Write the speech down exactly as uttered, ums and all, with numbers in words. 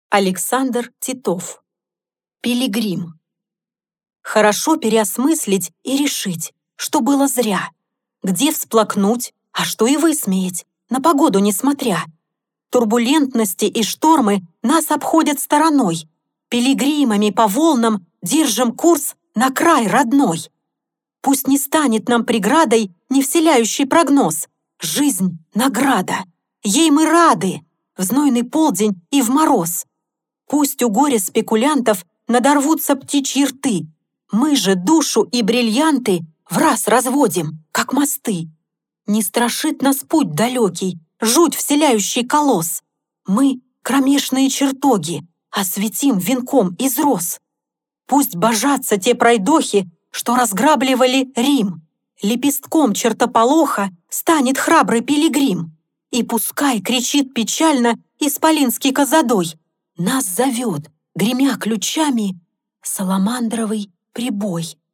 Александр Титов. Пилигрим. Хорошо переосмыслить и решить, что было зря, где всплакнуть, а что и высмеять, на погоду несмотря. Турбулентности и штормы нас обходят стороной. Пилигримами по волнам держим курс на край родной. Пусть не станет нам преградой невселяющий прогноз. Жизнь — награда, ей мы рады в знойный полдень и в мороз. Пусть у горя спекулянтов надорвутся птичьи рты, мы же душу и бриллианты враз разводим, как мосты. Не страшит нас путь далекий, жуть вселяющий колосс. Мы кромешные чертоги осветим венком из роз. Пусть божатся те пройдохи, что разграбливали Рим. Лепестком чертополоха станет храбрый пилигрим. И пускай кричит печально исполинский козадой, нас зовет, гремя ключами, саламандровый прибой.